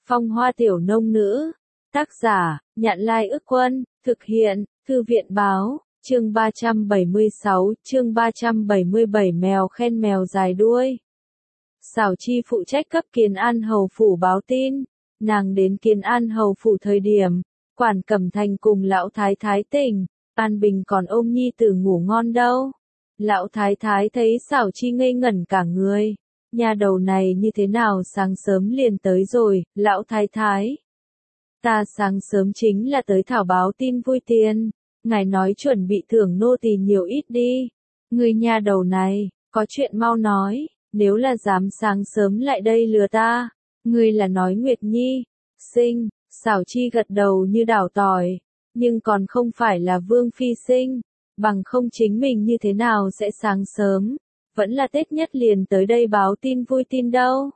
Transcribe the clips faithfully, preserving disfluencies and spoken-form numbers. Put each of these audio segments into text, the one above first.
Phong Hoa Tiểu Nông Nữ. Tác giả, Nhạn Lai Ức Quân, thực hiện, Thư viện Báo, chương ba trăm bảy mươi sáu, chương ba trăm bảy mươi bảy mèo khen mèo dài đuôi. Xảo Chi phụ trách cấp Kiến An Hầu Phủ báo tin, nàng đến Kiến An Hầu Phủ thời điểm, Quản Cẩm Thành cùng Lão Thái Thái tỉnh, An Bình còn ôm nhi tử ngủ ngon đâu. Lão Thái Thái thấy Xảo Chi ngây ngẩn cả người, nhà đầu này như thế nào sáng sớm liền tới rồi, Lão Thái Thái. Ta sáng sớm chính là tới thảo báo tin vui tiền, ngài nói chuẩn bị thưởng nô tỳ nhiều ít đi. Người nhà đầu này, có chuyện mau nói, nếu là dám sáng sớm lại đây lừa ta. Người là nói Nguyệt Nhi, sinh, Xảo Chi gật đầu như đảo tỏi, nhưng còn không phải là Vương Phi sinh, bằng không chính mình như thế nào sẽ sáng sớm, vẫn là Tết nhất liền tới đây báo tin vui tin đâu.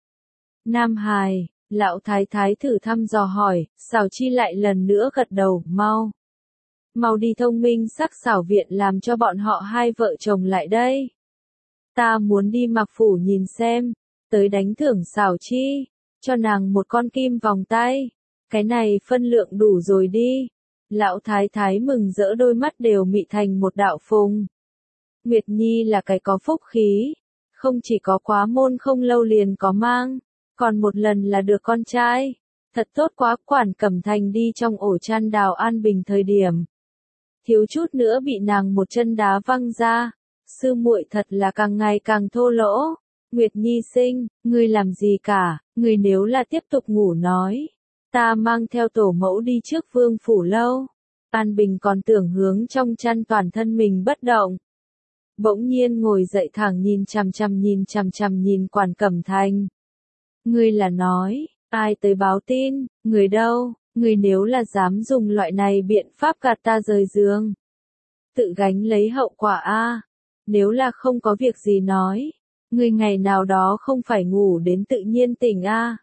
Nam Hài, Lão Thái Thái thử thăm dò hỏi, Xảo Chi lại lần nữa gật đầu, mau. Mau đi thông minh sắc xảo viện làm cho bọn họ hai vợ chồng lại đây. Ta muốn đi Mặc Phủ nhìn xem, tới đánh thưởng Xảo Chi, cho nàng một con kim vòng tay, cái này phân lượng đủ rồi đi. Lão Thái Thái mừng rỡ đôi mắt đều mị thành một đạo phùng. Nguyệt Nhi là cái có phúc khí, không chỉ có quá môn không lâu liền có mang, còn một lần là được con trai. Thật tốt quá. Quản Cẩm Thành đi trong ổ chăn đào An Bình thời điểm, thiếu chút nữa bị nàng một chân đá văng ra. Sư muội thật là càng ngày càng thô lỗ. Nguyệt Nhi sinh, ngươi làm gì cả, ngươi nếu là tiếp tục ngủ nói, ta mang theo tổ mẫu đi trước Vương Phủ lâu. An Bình còn tưởng hướng trong chăn toàn thân mình bất động. Bỗng nhiên ngồi dậy thẳng nhìn chằm chằm nhìn chằm chằm nhìn Quản Cẩm Thành. Ngươi là nói, ai tới báo tin, người đâu, người nếu là dám dùng loại này biện pháp gạt ta rời giường, tự gánh lấy hậu quả a. Nếu là không có việc gì nói, người ngày nào đó không phải ngủ đến tự nhiên tỉnh a.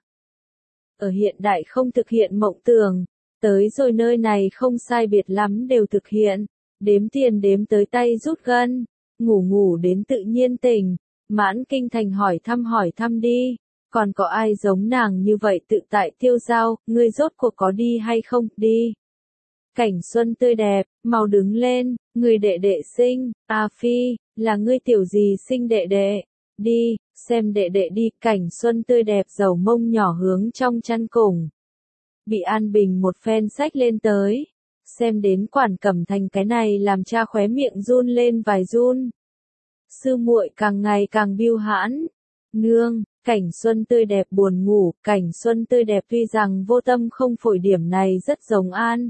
Ở hiện đại không thực hiện mộng tưởng, tới rồi nơi này không sai biệt lắm đều thực hiện, đếm tiền đếm tới tay rút gân, ngủ ngủ đến tự nhiên tỉnh. Mãn Kinh Thành hỏi thăm hỏi thăm đi, còn có ai giống nàng như vậy tự tại tiêu dao, ngươi rốt cuộc có đi hay không, đi. Cảnh xuân tươi đẹp, mau đứng lên, người đệ đệ sinh, A Phi, là ngươi tiểu gì sinh đệ đệ, đi, xem đệ đệ đi. Cảnh xuân tươi đẹp dầu mông nhỏ hướng trong chăn cùng. Bị An Bình một phen xách lên tới, xem đến Quản Cẩm Thành cái này làm cha khóe miệng run lên vài run. Sư muội càng ngày càng biêu hãn, nương. Cảnh xuân tươi đẹp buồn ngủ, cảnh xuân tươi đẹp tuy rằng vô tâm không phổi điểm này rất giống An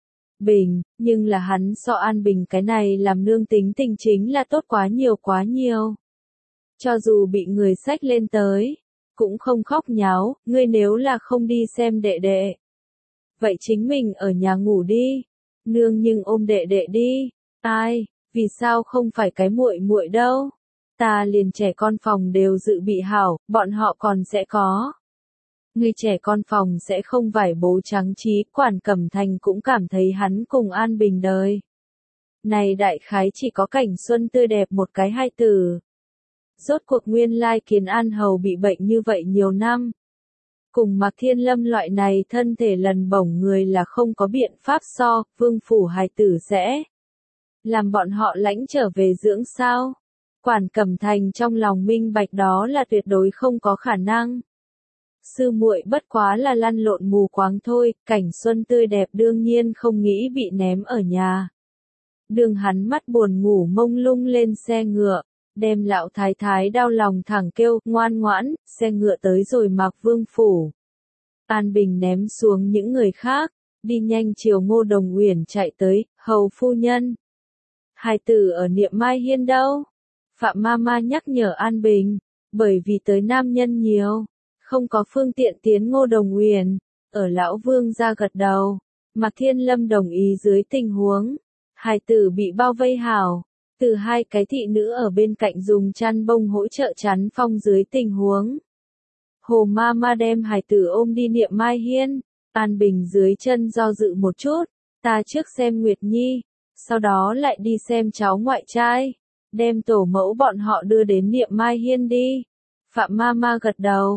Bình, nhưng là hắn so An Bình cái này làm nương tính tình chính là tốt quá nhiều quá nhiều. Cho dù bị người xách lên tới, cũng không khóc nháo, ngươi nếu là không đi xem đệ đệ, vậy chính mình ở nhà ngủ đi, nương nhưng ôm đệ đệ đi. Ai, vì sao không phải cái muội muội đâu? Ta liền trẻ con phòng đều dự bị hảo, bọn họ còn sẽ có. Người trẻ con phòng sẽ không vải bố trắng trí. Quản Cẩm Thành cũng cảm thấy hắn cùng An Bình đời này đại khái chỉ có cảnh xuân tươi đẹp một cái hai từ. Rốt cuộc nguyên lai Kiến An Hầu bị bệnh như vậy nhiều năm, cùng Mạc Thiên Lâm loại này thân thể lần bổng người là không có biện pháp so. Vương Phủ hài tử sẽ làm bọn họ lãnh trở về dưỡng sao? Quản Cẩm Thành trong lòng minh bạch đó là tuyệt đối không có khả năng. Sư muội bất quá là lăn lộn mù quáng thôi. Cảnh xuân tươi đẹp đương nhiên không nghĩ bị ném ở nhà. Đường hắn mắt buồn ngủ mông lung lên xe ngựa, đem Lão Thái Thái đau lòng thẳng kêu, ngoan ngoãn. Xe ngựa tới rồi Mạc Vương Phủ. An Bình ném xuống những người khác, đi nhanh chiều Ngô Đồng Uyển chạy tới, hầu phu nhân. Hài tử ở Niệm Mai Hiên đâu? Phạm Mama nhắc nhở An Bình, bởi vì tới nam nhân nhiều, không có phương tiện tiến Ngô Đồng Uyển. Ở Lão Vương ra gật đầu, Mạc Thiên Lâm đồng ý dưới tình huống hài tử bị bao vây hảo, từ hai cái thị nữ ở bên cạnh dùng chăn bông hỗ trợ chắn phong dưới tình huống. Hồ Mama đem hài tử ôm đi Niệm Mai Hiên. An Bình dưới chân do dự một chút, ta trước xem Nguyệt Nhi, sau đó lại đi xem cháu ngoại trai. Đem tổ mẫu bọn họ đưa đến Niệm Mai Hiên đi. Phạm Mama gật đầu.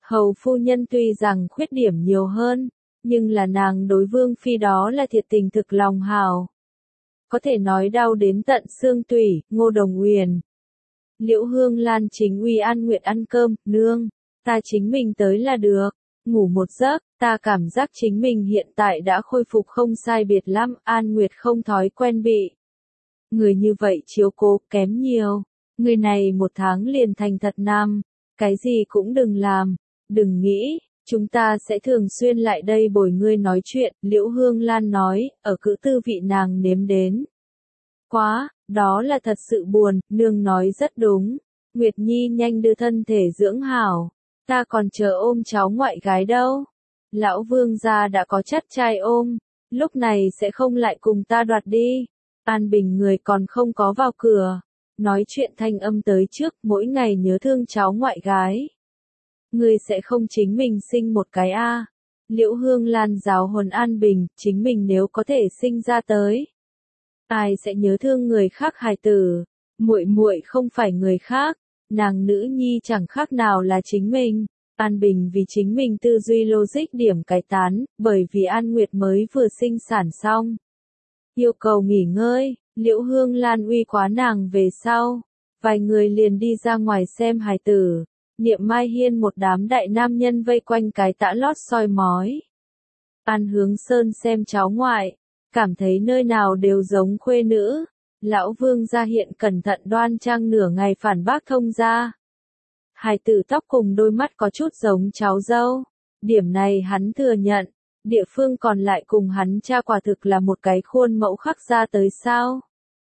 Hầu phu nhân tuy rằng khuyết điểm nhiều hơn, nhưng là nàng đối vương phi đó là thiệt tình thực lòng hảo. Có thể nói đau đến tận xương tủy, Ngô Đồng Uyển. Liễu Hương Lan chính uy An Nguyệt ăn cơm, nương, ta chính mình tới là được, ngủ một giấc, ta cảm giác chính mình hiện tại đã khôi phục không sai biệt lắm, An Nguyệt không thói quen bị. Người như vậy chiếu cố kém nhiều, người này một tháng liền thành thật nam, cái gì cũng đừng làm, đừng nghĩ, chúng ta sẽ thường xuyên lại đây bồi ngươi nói chuyện, Liễu Hương Lan nói, ở cữ tư vị nàng nếm đến. Quá, đó là thật sự buồn, nương nói rất đúng, Nguyệt Nhi nhanh đưa thân thể dưỡng hảo, ta còn chờ ôm cháu ngoại gái đâu. Lão vương gia đã có chắt trai ôm, lúc này sẽ không lại cùng ta đoạt đi. An Bình người còn không có vào cửa, nói chuyện thanh âm tới trước, mỗi ngày nhớ thương cháu ngoại gái. Ngươi sẽ không chính mình sinh một cái a? À. Liễu Hương Lan giáo huấn An Bình, chính mình nếu có thể sinh ra tới, ai sẽ nhớ thương người khác hài tử? Muội muội không phải người khác, nàng nữ nhi chẳng khác nào là chính mình. An Bình vì chính mình tư duy logic điểm cái tán, bởi vì An Nguyệt mới vừa sinh sản xong. Yêu cầu nghỉ ngơi, Liễu Hương Lan uy quá nàng về sau. Vài người liền đi ra ngoài xem hài tử. Niệm Mai Hiên một đám đại nam nhân vây quanh cái tã lót soi mói. An Hướng Sơn xem cháu ngoại, cảm thấy nơi nào đều giống khuê nữ. Lão Vương gia hiện cẩn thận đoan trang nửa ngày phản bác thông ra. Hài tử tóc cùng đôi mắt có chút giống cháu dâu. Điểm này hắn thừa nhận. Địa phương còn lại cùng hắn cha quả thực là một cái khuôn mẫu khắc ra tới sao.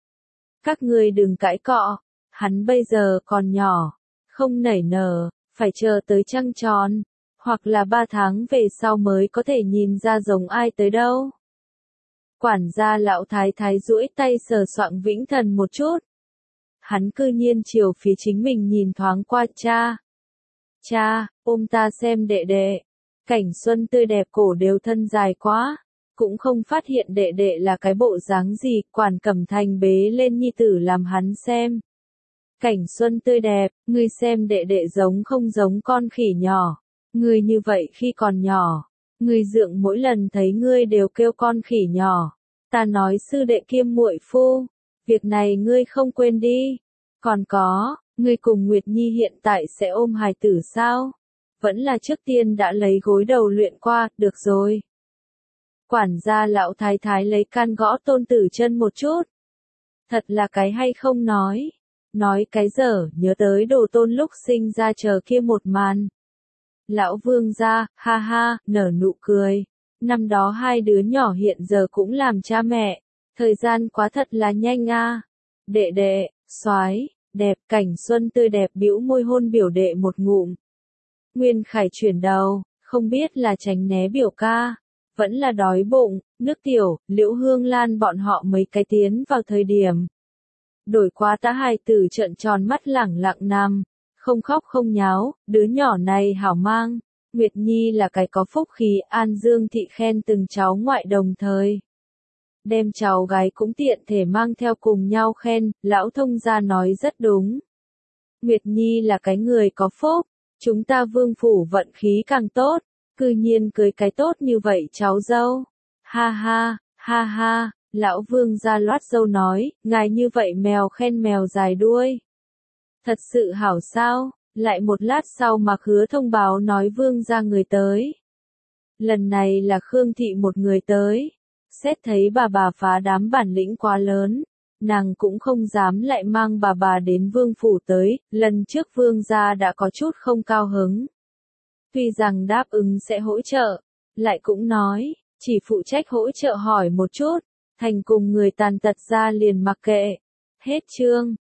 Các ngươi đừng cãi cọ. Hắn bây giờ còn nhỏ. Không nảy nở. Phải chờ tới trăng tròn. Hoặc là ba tháng về sau mới có thể nhìn ra giống ai tới đâu. Quản gia lão thái thái duỗi tay sờ soạng Vĩnh Thần một chút. Hắn cư nhiên chiều phía chính mình nhìn thoáng qua cha. Cha, ôm ta xem đệ đệ. Cảnh Xuân tươi đẹp cổ đều thân dài quá. Cũng không phát hiện đệ đệ là cái bộ dáng gì, Quản Cẩm Thành bế lên nhi tử làm hắn xem. Cảnh Xuân tươi đẹp, ngươi xem đệ đệ giống không giống con khỉ nhỏ. Ngươi như vậy khi còn nhỏ. Ngươi dượng mỗi lần thấy ngươi đều kêu con khỉ nhỏ. Ta nói sư đệ kiêm muội phu. Việc này ngươi không quên đi. Còn có, ngươi cùng Nguyệt Nhi hiện tại sẽ ôm hài tử sao? Vẫn là trước tiên đã lấy gối đầu luyện qua, được rồi. Quản gia lão thái thái lấy can gõ tôn tử chân một chút. Thật là cái hay không nói. Nói cái dở, nhớ tới đồ tôn lúc sinh ra chờ kia một màn. Lão Vương gia, ha ha, nở nụ cười. Năm đó hai đứa nhỏ hiện giờ cũng làm cha mẹ. Thời gian quá thật là nhanh a. Đệ đệ, soái, đẹp, Cảnh Xuân tươi đẹp bĩu môi hôn biểu đệ một ngụm. Nguyên Khải chuyển đầu, không biết là tránh né biểu ca, vẫn là đói bụng, nước tiểu, Liễu Hương Lan bọn họ mấy cái tiến vào thời điểm. Đổi quá tá hài tử trợn tròn mắt lẳng lặng nằm, không khóc không nháo, đứa nhỏ này hảo mang. Nguyệt Nhi là cái có phúc khí, An Dương thị khen từng cháu ngoại đồng thời. Đem cháu gái cũng tiện thể mang theo cùng nhau khen, lão thông gia nói rất đúng. Nguyệt Nhi là cái người có phúc, chúng ta vương phủ vận khí càng tốt, cư nhiên cưới cái tốt như vậy cháu dâu. Ha ha, ha ha, lão vương gia loát dâu nói, ngài như vậy mèo khen mèo dài đuôi. Thật sự hảo sao, lại một lát sau Mạc Hứa thông báo nói vương gia người tới. Lần này là Khương thị một người tới. Xét thấy bà bà phá đám bản lĩnh quá lớn, nàng cũng không dám lại mang bà bà đến vương phủ tới, lần trước vương gia đã có chút không cao hứng. Tuy rằng đáp ứng sẽ hỗ trợ, lại cũng nói, chỉ phụ trách hỗ trợ hỏi một chút, thành cùng người tàn tật ra liền mặc kệ. Hết chương.